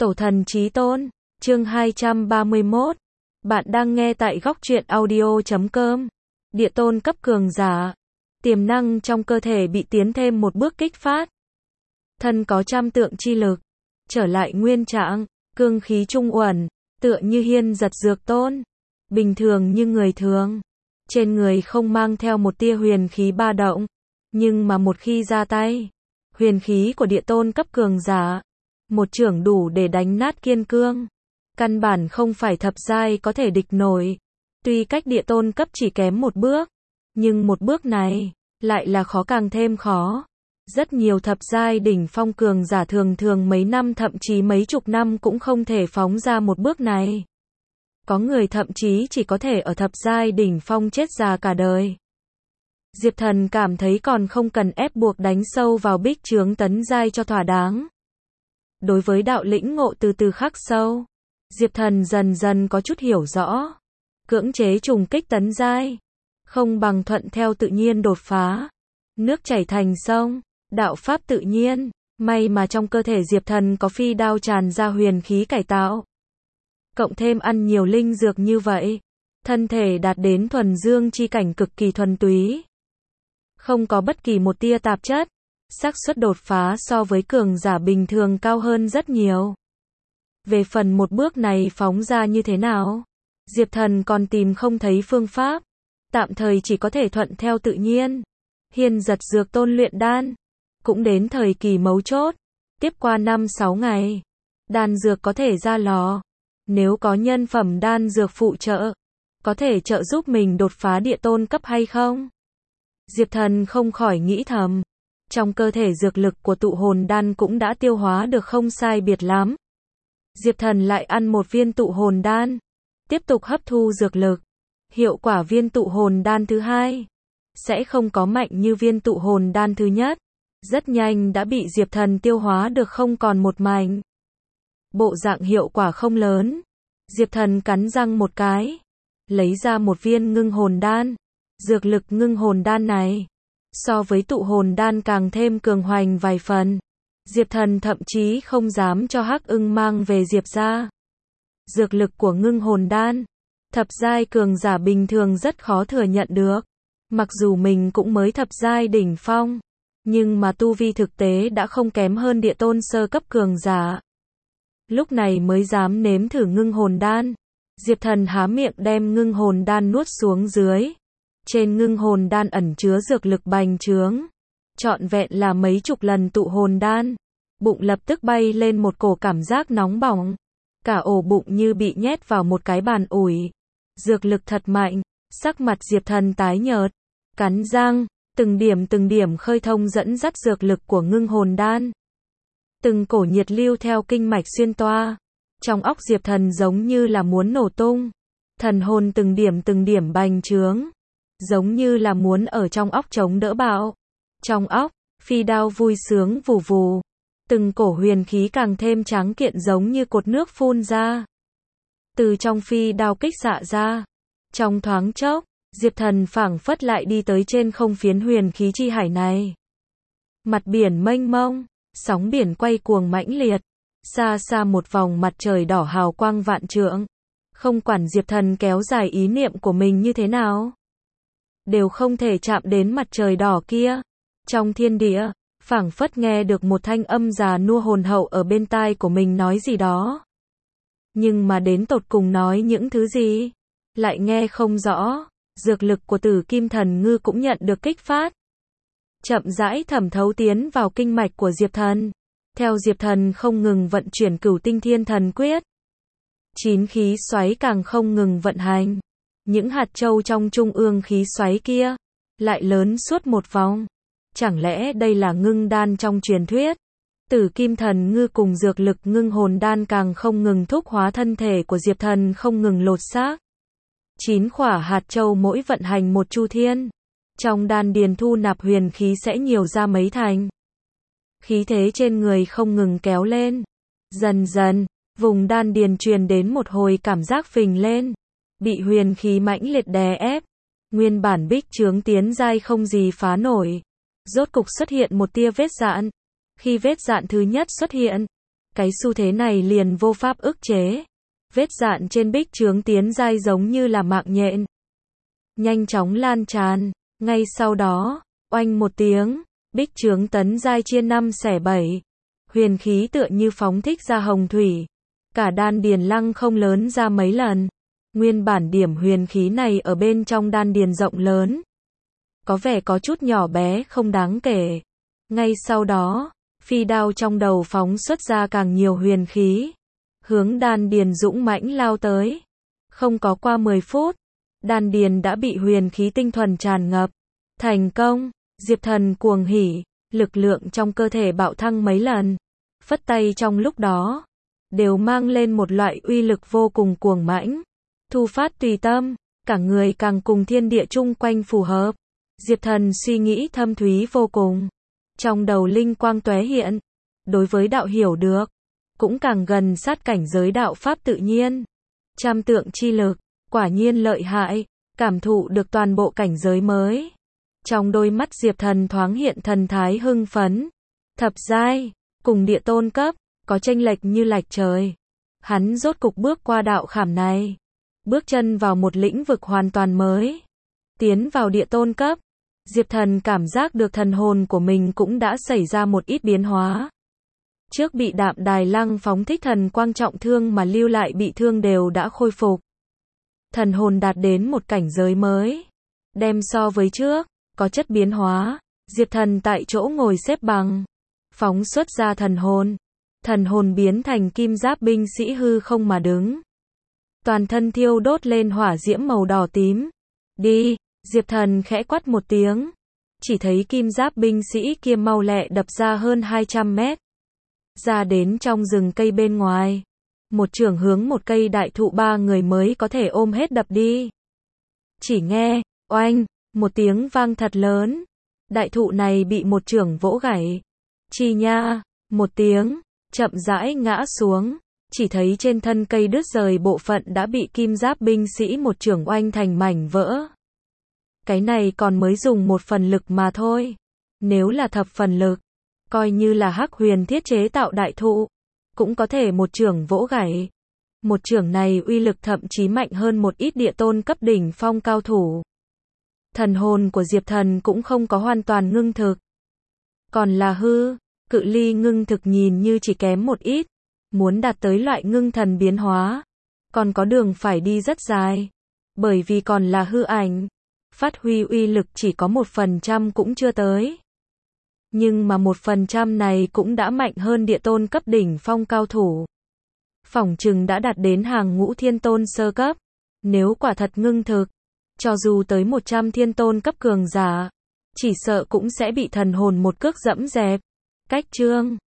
Tổ thần chí tôn, chương 231. Bạn đang nghe tại góc truyện audio.com. Địa tôn cấp cường giả. Tiềm năng trong cơ thể bị tiến thêm một bước kích phát. Thân có trăm tượng chi lực. Trở lại nguyên trạng, cương khí trung uẩn, tựa như hiên giật dược tôn. Bình thường như người thường. Trên người không mang theo một tia huyền khí ba động. Nhưng mà một khi ra tay, huyền khí của địa tôn cấp cường giả, một chưởng đủ để đánh nát kiên cương. Căn bản không phải thập giai có thể địch nổi. Tuy cách địa tôn cấp chỉ kém một bước, nhưng một bước này lại là khó càng thêm khó. Rất nhiều thập giai đỉnh phong cường giả thường thường mấy năm thậm chí mấy chục năm cũng không thể phóng ra một bước này. Có người thậm chí chỉ có thể ở thập giai đỉnh phong chết già cả đời. Diệp Thần cảm thấy còn không cần ép buộc đánh sâu vào bích chướng tấn giai cho thỏa đáng. Đối với đạo lĩnh ngộ từ từ khắc sâu, Diệp Thần dần dần có chút hiểu rõ. Cưỡng chế trùng kích tấn giai, không bằng thuận theo tự nhiên đột phá. Nước chảy thành sông, đạo pháp tự nhiên. May mà trong cơ thể Diệp Thần có phi đao tràn ra huyền khí cải tạo. Cộng thêm ăn nhiều linh dược như vậy, thân thể đạt đến thuần dương chi cảnh cực kỳ thuần túy. Không có bất kỳ một tia tạp chất, xác suất đột phá so với cường giả bình thường cao hơn rất nhiều. Về phần một bước này phóng ra như thế nào, Diệp Thần còn tìm không thấy phương pháp, tạm thời chỉ có thể thuận theo tự nhiên. Hiên giật dược tôn luyện đan, cũng đến thời kỳ mấu chốt, tiếp qua 5-6 ngày, đan dược có thể ra lò. Nếu có nhân phẩm đan dược phụ trợ, có thể trợ giúp mình đột phá địa tôn cấp hay không? Diệp Thần không khỏi nghĩ thầm. Trong cơ thể dược lực của tụ hồn đan cũng đã tiêu hóa được không sai biệt lắm. Diệp Thần lại ăn một viên tụ hồn đan, tiếp tục hấp thu dược lực. Hiệu quả viên tụ hồn đan thứ hai sẽ không có mạnh như viên tụ hồn đan thứ nhất. Rất nhanh đã bị Diệp Thần tiêu hóa được không còn một mảnh. Bộ dạng hiệu quả không lớn. Diệp Thần cắn răng một cái, lấy ra một viên ngưng hồn đan. Dược lực ngưng hồn đan này, so với tụ hồn đan càng thêm cường hoành vài phần. Diệp Thần thậm chí không dám cho Hắc Ưng mang về Diệp gia. Dược lực của ngưng hồn đan, thập giai cường giả bình thường rất khó thừa nhận được. Mặc dù mình cũng mới thập giai đỉnh phong, nhưng mà tu vi thực tế đã không kém hơn địa tôn sơ cấp cường giả. Lúc này mới dám nếm thử ngưng hồn đan. Diệp Thần há miệng đem ngưng hồn đan nuốt xuống dưới. Trên ngưng hồn đan ẩn chứa dược lực bành trướng, trọn vẹn là mấy chục lần tụ hồn đan. Bụng lập tức bay lên một cổ cảm giác nóng bỏng. Cả ổ bụng như bị nhét vào một cái bàn ủi. Dược lực thật mạnh, sắc mặt Diệp Thần tái nhợt, cắn răng, từng điểm khơi thông dẫn dắt dược lực của ngưng hồn đan. Từng cổ nhiệt lưu theo kinh mạch xuyên toa. Trong óc Diệp Thần giống như là muốn nổ tung. Thần hồn từng điểm bành trướng, giống như là muốn ở trong óc chống đỡ bạo. Trong óc, phi đao vui sướng vù vù. Từng cổ huyền khí càng thêm tráng kiện giống như cột nước phun ra. Từ trong phi đao kích xạ ra. Trong thoáng chốc, Diệp Thần phảng phất lại đi tới trên không phiến huyền khí chi hải này. Mặt biển mênh mông, sóng biển quay cuồng mãnh liệt. Xa xa một vòng mặt trời đỏ hào quang vạn trượng. Không quản Diệp Thần kéo dài ý niệm của mình như thế nào, đều không thể chạm đến mặt trời đỏ kia. Trong thiên địa, phảng phất nghe được một thanh âm già nua hồn hậu ở bên tai của mình nói gì đó. Nhưng mà đến tột cùng nói những thứ gì, lại nghe không rõ. Dược lực của Tử Kim Thần Ngư cũng nhận được kích phát. Chậm rãi thẩm thấu tiến vào kinh mạch của Diệp Thần. Theo Diệp Thần không ngừng vận chuyển Cửu Tinh Thiên Thần Quyết, 9 khí xoáy càng không ngừng vận hành. Những hạt châu trong trung ương khí xoáy kia lại lớn suốt một vòng. Chẳng lẽ đây là ngưng đan trong truyền thuyết? Tử Kim Thần Ngư cùng dược lực ngưng hồn đan càng không ngừng thúc hóa thân thể của Diệp Thần không ngừng lột xác. 9 khỏa hạt châu mỗi vận hành một chu thiên. Trong đan điền thu nạp huyền khí sẽ nhiều ra mấy thành. Khí thế trên người không ngừng kéo lên. Dần dần, vùng đan điền truyền đến một hồi cảm giác phình lên. Bị huyền khí mãnh liệt đè ép. Nguyên bản bích chướng tiến giai không gì phá nổi. Rốt cục xuất hiện một tia vết dạn. Khi vết dạn thứ nhất xuất hiện, Cái xu thế này liền vô pháp ức chế. Vết dạn trên bích chướng tiến giai giống như là mạng nhện, nhanh chóng lan tràn. Ngay sau đó, oanh một tiếng, bích chướng tấn giai chia 5 xẻ 7. Huyền khí tựa như phóng thích ra hồng thủy. Cả đan điền lăng không lớn ra mấy lần. Nguyên bản điểm huyền khí này ở bên trong đan điền rộng lớn. Có vẻ có chút nhỏ bé không đáng kể. Ngay sau đó, phi đao trong đầu phóng xuất ra càng nhiều huyền khí. Hướng đan điền dũng mãnh lao tới. Không có qua 10 phút, đan điền đã bị huyền khí tinh thuần tràn ngập. Thành công, Diệp Thần cuồng hỉ, lực lượng trong cơ thể bạo thăng mấy lần. Phất tay trong lúc đó, đều mang lên một loại uy lực vô cùng cuồng mãnh. Thu phát tùy tâm, cả người càng cùng thiên địa chung quanh phù hợp. Diệp Thần suy nghĩ thâm thúy vô cùng. Trong đầu linh quang tóe hiện. Đối với đạo hiểu được, cũng càng gần sát cảnh giới đạo pháp tự nhiên. Trăm tượng chi lực, quả nhiên lợi hại, cảm thụ được toàn bộ cảnh giới mới. Trong đôi mắt Diệp Thần thoáng hiện thần thái hưng phấn. Thập giai, cùng địa tôn cấp, có chênh lệch như lệch trời. Hắn rốt cục bước qua đạo khảm này. Bước chân vào một lĩnh vực hoàn toàn mới. Tiến vào địa tôn cấp. Diệp Thần cảm giác được thần hồn của mình cũng đã xảy ra một ít biến hóa. Trước bị Đạm Đài Lăng phóng thích thần quang trọng thương mà lưu lại bị thương đều đã khôi phục. Thần hồn đạt đến một cảnh giới mới. Đem so với trước, có chất biến hóa. Diệp Thần tại chỗ ngồi xếp bằng. Phóng xuất ra thần hồn. Thần hồn biến thành kim giáp binh sĩ hư không mà đứng. Toàn thân thiêu đốt lên hỏa diễm màu đỏ tím. Đi, Diệp Thần khẽ quát một tiếng. Chỉ thấy kim giáp binh sĩ kia mau lẹ đập ra hơn 200 mét. Ra đến trong rừng cây bên ngoài. Một chưởng hướng một cây đại thụ 3 người mới có thể ôm hết đập đi. Chỉ nghe, oanh, một tiếng vang thật lớn. Đại thụ này bị một chưởng vỗ gãy. Chi nha, một tiếng, chậm rãi ngã xuống. Chỉ thấy trên thân cây đứt rời bộ phận đã bị kim giáp binh sĩ một chưởng oanh thành mảnh vỡ. Cái này còn mới dùng 1 phần lực mà thôi. Nếu là thập phần lực, coi như là Hắc Huyền thiết chế tạo đại thụ, cũng có thể một chưởng vỗ gãy. Một chưởng này uy lực thậm chí mạnh hơn một ít địa tôn cấp đỉnh phong cao thủ. Thần hồn của Diệp Thần cũng không có hoàn toàn ngưng thực. Còn là hư, cự ly ngưng thực nhìn như chỉ kém một ít. Muốn đạt tới loại ngưng thần biến hóa, còn có đường phải đi rất dài. Bởi vì còn là hư ảnh, phát huy uy lực chỉ có 1% cũng chưa tới. Nhưng mà 1% này cũng đã mạnh hơn địa tôn cấp đỉnh phong cao thủ. Phỏng chừng đã đạt đến hàng ngũ thiên tôn sơ cấp. Nếu quả thật ngưng thực, cho dù tới 100 thiên tôn cấp cường giả, chỉ sợ cũng sẽ bị thần hồn một cước dẫm dẹp. Cách chương